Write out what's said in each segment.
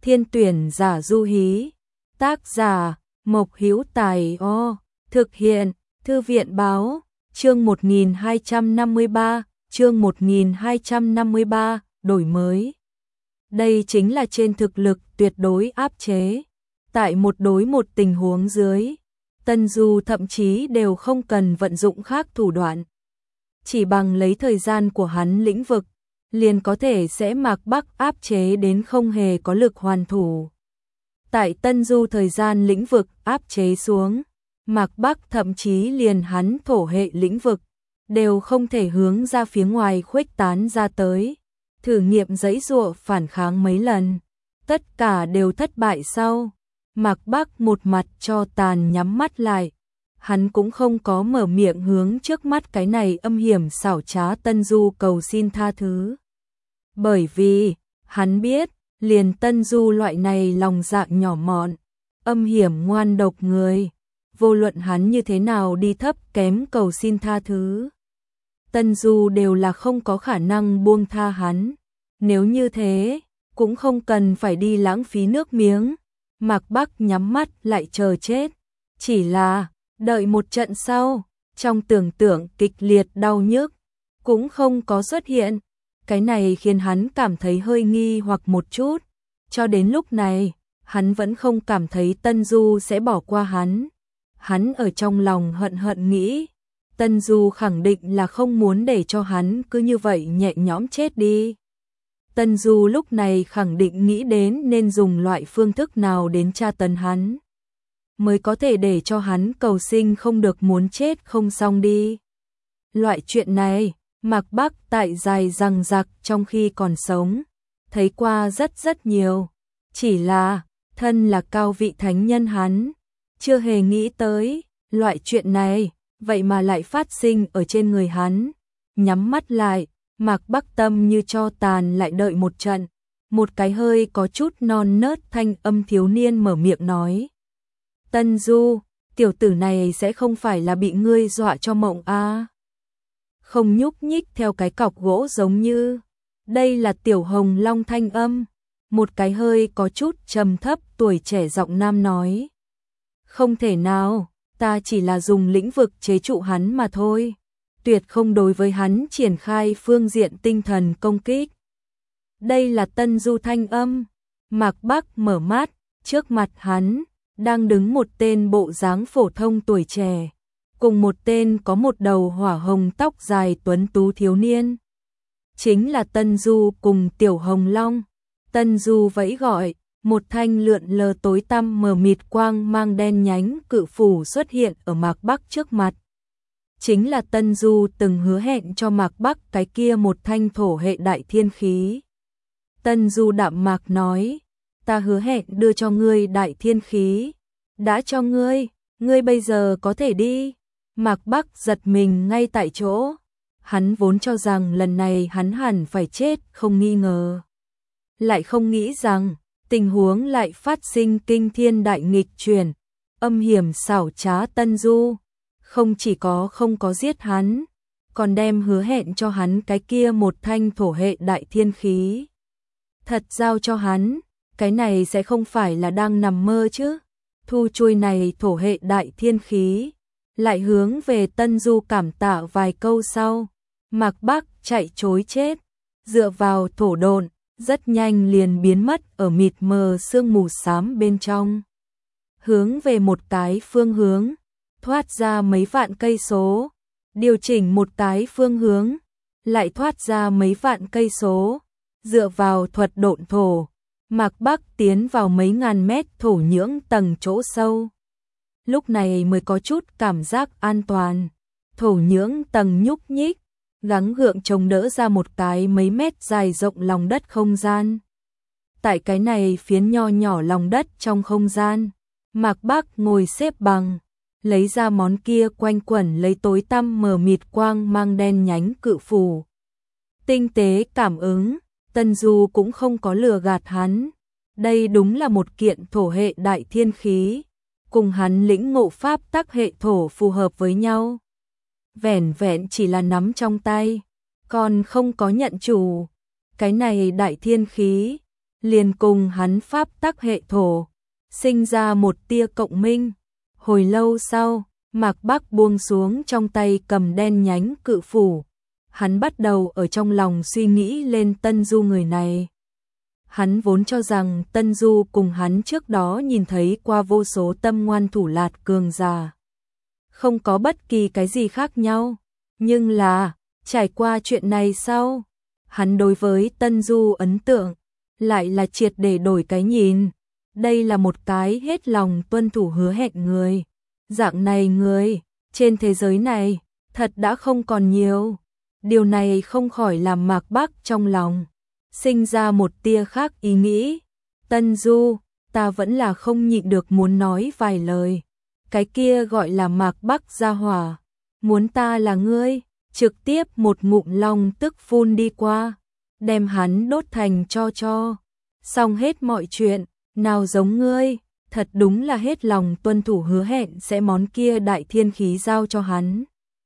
Thiên tuyển giả du hí. Tác giả Mộc Hữu Tài. Thực hiện Thư viện báo. Chương 1253, chương 1253, đổi mới. Đây chính là trên thực lực tuyệt đối áp chế. Tại một đối một tình huống dưới, Tân Du thậm chí đều không cần vận dụng khác thủ đoạn. Chỉ bằng lấy thời gian của hắn lĩnh vực, liền có thể sẽ Mạc Bắc áp chế đến không hề có lực hoàn thủ. Tại Tân Du thời gian lĩnh vực áp chế xuống, Mạc Bắc thậm chí liền hắn thổ hệ lĩnh vực, đều không thể hướng ra phía ngoài khuếch tán ra tới. Thử nghiệm giãy giụa phản kháng mấy lần, tất cả đều thất bại sau. Mạc Bắc một mặt cho tàn nhắm mắt lại, hắn cũng không có mở miệng hướng trước mắt cái này âm hiểm xảo trá Tân Du cầu xin tha thứ. Bởi vì, hắn biết, liền Tân Du loại này lòng dạ nhỏ mọn, âm hiểm ngoan độc người, vô luận hắn như thế nào đi thấp kém cầu xin tha thứ, Tân Du đều là không có khả năng buông tha hắn. Nếu như thế, cũng không cần phải đi lãng phí nước miếng. Mạc Bắc nhắm mắt lại chờ chết. Chỉ là, đợi một trận sau, trong tưởng tượng kịch liệt đau nhức, cũng không có xuất hiện. Cái này khiến hắn cảm thấy hơi nghi hoặc một chút. Cho đến lúc này, hắn vẫn không cảm thấy Tân Du sẽ bỏ qua hắn. Hắn ở trong lòng hận hận nghĩ, Tân Du khẳng định là không muốn để cho hắn cứ như vậy nhẹ nhõm chết đi. Tân Du lúc này khẳng định nghĩ đến nên dùng loại phương thức nào đến tra tấn hắn, mới có thể để cho hắn cầu sinh không được muốn chết không xong đi. Loại chuyện này, Mạc Bắc tại dài dằng dặc trong khi còn sống, thấy qua rất nhiều. Chỉ là, thân là cao vị thánh nhân hắn, chưa hề nghĩ tới, loại chuyện này, vậy mà lại phát sinh ở trên người hắn. Nhắm mắt lại, Mạc Bắc tâm như cho tàn lại đợi một trận. Một cái hơi có chút non nớt thanh âm thiếu niên mở miệng nói. Tân Du, tiểu tử này sẽ không phải là bị ngươi dọa cho mộng à? Không nhúc nhích theo cái cọc gỗ giống như. Đây là Tiểu Hồng Long thanh âm. Một cái hơi có chút trầm thấp tuổi trẻ giọng nam nói. Không thể nào, ta chỉ là dùng lĩnh vực chế trụ hắn mà thôi. Tuyệt không đối với hắn triển khai phương diện tinh thần công kích. Đây là Tân Du thanh âm. Mạc Bắc mở mắt, trước mặt hắn đang đứng một tên bộ dáng phổ thông tuổi trẻ, cùng một tên có một đầu hỏa hồng tóc dài tuấn tú thiếu niên. Chính là Tân Du cùng Tiểu Hồng Long. Tân Du vẫy gọi, một thanh lượn lờ tối tăm mờ mịt quang mang đen nhánh cự phủ xuất hiện ở Mạc Bắc trước mặt. Chính là Tân Du từng hứa hẹn cho Mạc Bắc cái kia một thanh thổ hệ đại thiên khí. Tân Du đạm mạc nói, ta hứa hẹn đưa cho ngươi đại thiên khí, đã cho ngươi, ngươi bây giờ có thể đi. Mạc Bắc giật mình ngay tại chỗ, hắn vốn cho rằng lần này hắn hẳn phải chết không nghi ngờ. Lại không nghĩ rằng, tình huống lại phát sinh kinh thiên đại nghịch chuyển, âm hiểm xảo trá Tân Du. Không chỉ có không có giết hắn, còn đem hứa hẹn cho hắn cái kia một thanh thổ hệ đại thiên khí. Thật giao cho hắn, cái này sẽ không phải là đang nằm mơ chứ. Thu chuôi này thổ hệ đại thiên khí, lại hướng về Tân Du cảm tạ vài câu sau. Mạc Bắc chạy trối chết, dựa vào thổ độn, rất nhanh liền biến mất ở mịt mờ sương mù xám bên trong. Hướng về một cái phương hướng, thoát ra mấy vạn cây số, điều chỉnh một cái phương hướng, lại thoát ra mấy vạn cây số, dựa vào thuật độn thổ, Mạc Bắc tiến vào mấy ngàn mét thổ nhưỡng tầng chỗ sâu. Lúc này mới có chút cảm giác an toàn. Thổ nhưỡng tầng nhúc nhích, gắng gượng chống đỡ ra một cái mấy mét dài rộng lòng đất không gian. Tại cái này phiến nho nhỏ lòng đất trong không gian, Mạc Bắc ngồi xếp bằng, lấy ra món kia quanh quẩn lấy tối tăm mờ mịt quang mang đen nhánh cự phủ. Tinh tế cảm ứng, Tân Du cũng không có lừa gạt hắn. Đây đúng là một kiện thổ hệ đại thiên khí, cùng hắn lĩnh ngộ pháp tắc hệ thổ phù hợp với nhau. Vẻn vẹn chỉ là nắm trong tay, còn không có nhận chủ. Cái này đại thiên khí, liền cùng hắn pháp tắc hệ thổ, sinh ra một tia cộng minh. Hồi lâu sau, Mạc Bắc buông xuống trong tay cầm đen nhánh cự phủ. Hắn bắt đầu ở trong lòng suy nghĩ lên Tân Du người này. Hắn vốn cho rằng Tân Du cùng hắn trước đó nhìn thấy qua vô số tâm ngoan thủ lạt cường giả. Không có bất kỳ cái gì khác nhau. Nhưng là, trải qua chuyện này sau, hắn đối với Tân Du ấn tượng, lại là triệt để đổi cái nhìn. Đây là một cái hết lòng tuân thủ hứa hẹn người. Dạng này người, trên thế giới này, thật đã không còn nhiều. Điều này không khỏi làm Mạc Bắc trong lòng sinh ra một tia khác ý nghĩ. Tân Du, ta vẫn là không nhịn được muốn nói vài lời. Cái kia gọi là Mạc Bắc gia hỏa, muốn ta là ngươi, trực tiếp một ngụm long tức phun đi qua, đem hắn đốt thành cho. Xong hết mọi chuyện, nào giống ngươi, thật đúng là hết lòng tuân thủ hứa hẹn sẽ món kia đại thiên khí giao cho hắn.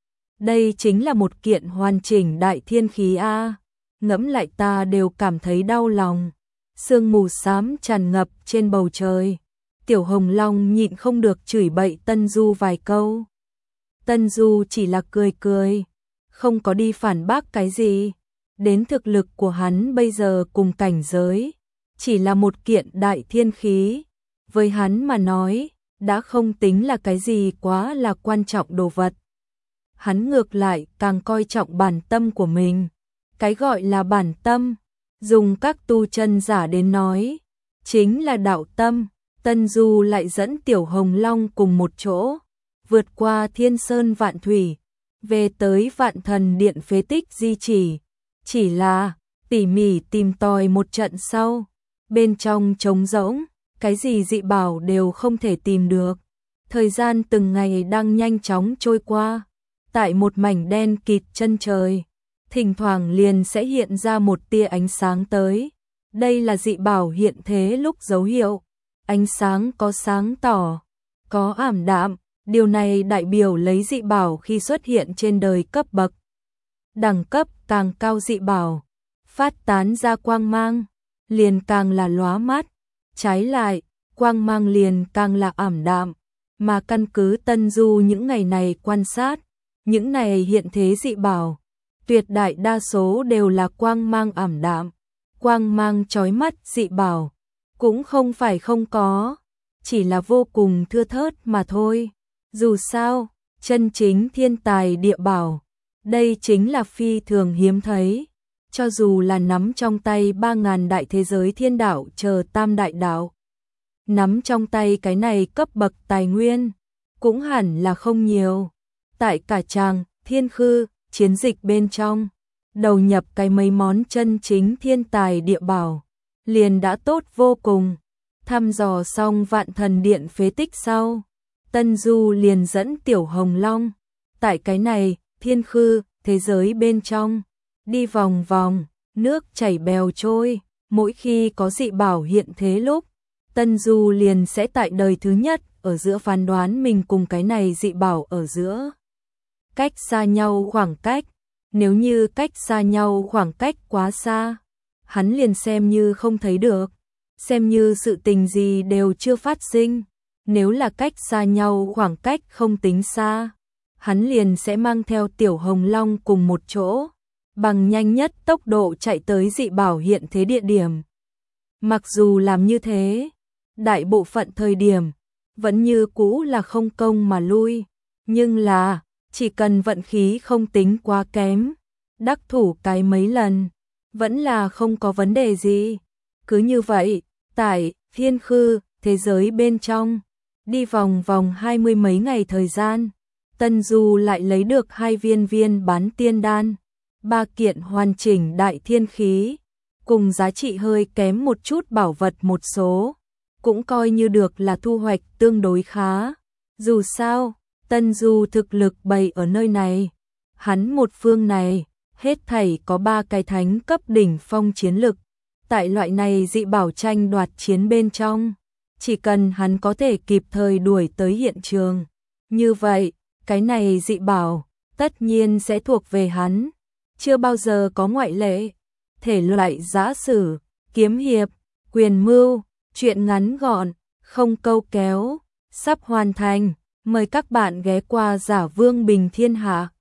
Đây chính là một kiện hoàn chỉnh đại thiên khí a. Ngẫm lại ta đều cảm thấy đau lòng. Sương mù xám tràn ngập trên bầu trời. Tiểu Hồng Long nhịn không được chửi bậy Tân Du vài câu. Tân Du chỉ là cười, không có đi phản bác cái gì. Đến thực lực của hắn bây giờ cùng cảnh giới, chỉ là một kiện đại thiên khí. Với hắn mà nói, đã không tính là cái gì quá là quan trọng đồ vật. Hắn ngược lại càng coi trọng bản tâm của mình. Cái gọi là bản tâm, dùng các tu chân giả đến nói, chính là đạo tâm. Tân Du lại dẫn Tiểu Hồng Long cùng một chỗ, vượt qua thiên sơn vạn thủy, về tới Vạn Thần Điện phế tích di chỉ là tỉ mỉ tìm tòi một trận sau, bên trong trống rỗng, cái gì dị bảo đều không thể tìm được. Thời gian từng ngày đang nhanh chóng trôi qua, tại một mảnh đen kịt chân trời, thỉnh thoảng liền sẽ hiện ra một tia ánh sáng tới. Đây là dị bảo hiện thế lúc dấu hiệu. Ánh sáng có sáng tỏ, có ảm đạm, điều này đại biểu lấy dị bảo khi xuất hiện trên đời cấp bậc. Đẳng cấp càng cao dị bảo, phát tán ra quang mang, liền càng là lóa mắt. Trái lại, quang mang liền càng là ảm đạm, mà căn cứ Tân Du những ngày này quan sát, những này hiện thế dị bảo, tuyệt đại đa số đều là quang mang ảm đạm. Quang mang chói mắt dị bảo cũng không phải không có, chỉ là vô cùng thưa thớt mà thôi. Dù sao, chân chính thiên tài địa bảo, đây chính là phi thường hiếm thấy. Cho dù là nắm trong tay 3.000 đại thế giới thiên đạo chờ tam đại đạo, nắm trong tay cái này cấp bậc tài nguyên, cũng hẳn là không nhiều. Tại cả tràng thiên khư, chiến dịch bên trong, đầu nhập cái mấy món chân chính thiên tài địa bảo, liền đã tốt vô cùng. Thăm dò xong Vạn Thần Điện phế tích sau, Tân Du liền dẫn Tiểu Hồng Long, tại cái này, thiên khư, thế giới bên trong, đi vòng vòng, nước chảy bèo trôi. Mỗi khi có dị bảo hiện thế lúc, Tân Du liền sẽ tại đời thứ nhất, ở giữa phán đoán mình cùng cái này dị bảo ở giữa. Cách xa nhau khoảng cách, nếu như cách xa nhau khoảng cách quá xa, hắn liền xem như không thấy được, xem như sự tình gì đều chưa phát sinh. Nếu là cách xa nhau khoảng cách không tính xa, hắn liền sẽ mang theo Tiểu Hồng Long cùng một chỗ, bằng nhanh nhất tốc độ chạy tới dị bảo hiện thế địa điểm. Mặc dù làm như thế, đại bộ phận thời điểm, vẫn như cũ là không công mà lui, nhưng là, chỉ cần vận khí không tính quá kém, đắc thủ cái mấy lần, vẫn là không có vấn đề gì. Cứ như vậy, tại thiên khư, thế giới bên trong, đi vòng vòng 20 mấy ngày thời gian, Tân Du lại lấy được 2 viên bán tiên đan, 3 kiện hoàn chỉnh đại thiên khí, cùng giá trị hơi kém một chút bảo vật một số, cũng coi như được là thu hoạch tương đối khá. Dù sao, Tân Du thực lực bày ở nơi này, hắn một phương này, hết thảy có 3 cái thánh cấp đỉnh phong chiến lực. Tại loại này dị bảo tranh đoạt chiến bên trong, chỉ cần hắn có thể kịp thời đuổi tới hiện trường, như vậy, cái này dị bảo, tất nhiên sẽ thuộc về hắn, chưa bao giờ có ngoại lệ. Thể loại giã sử, kiếm hiệp, Quyền mưu, chuyện ngắn gọn, không câu kéo, sắp hoàn thành. Mời các bạn ghé qua Giả Vương Bình Thiên Hạ.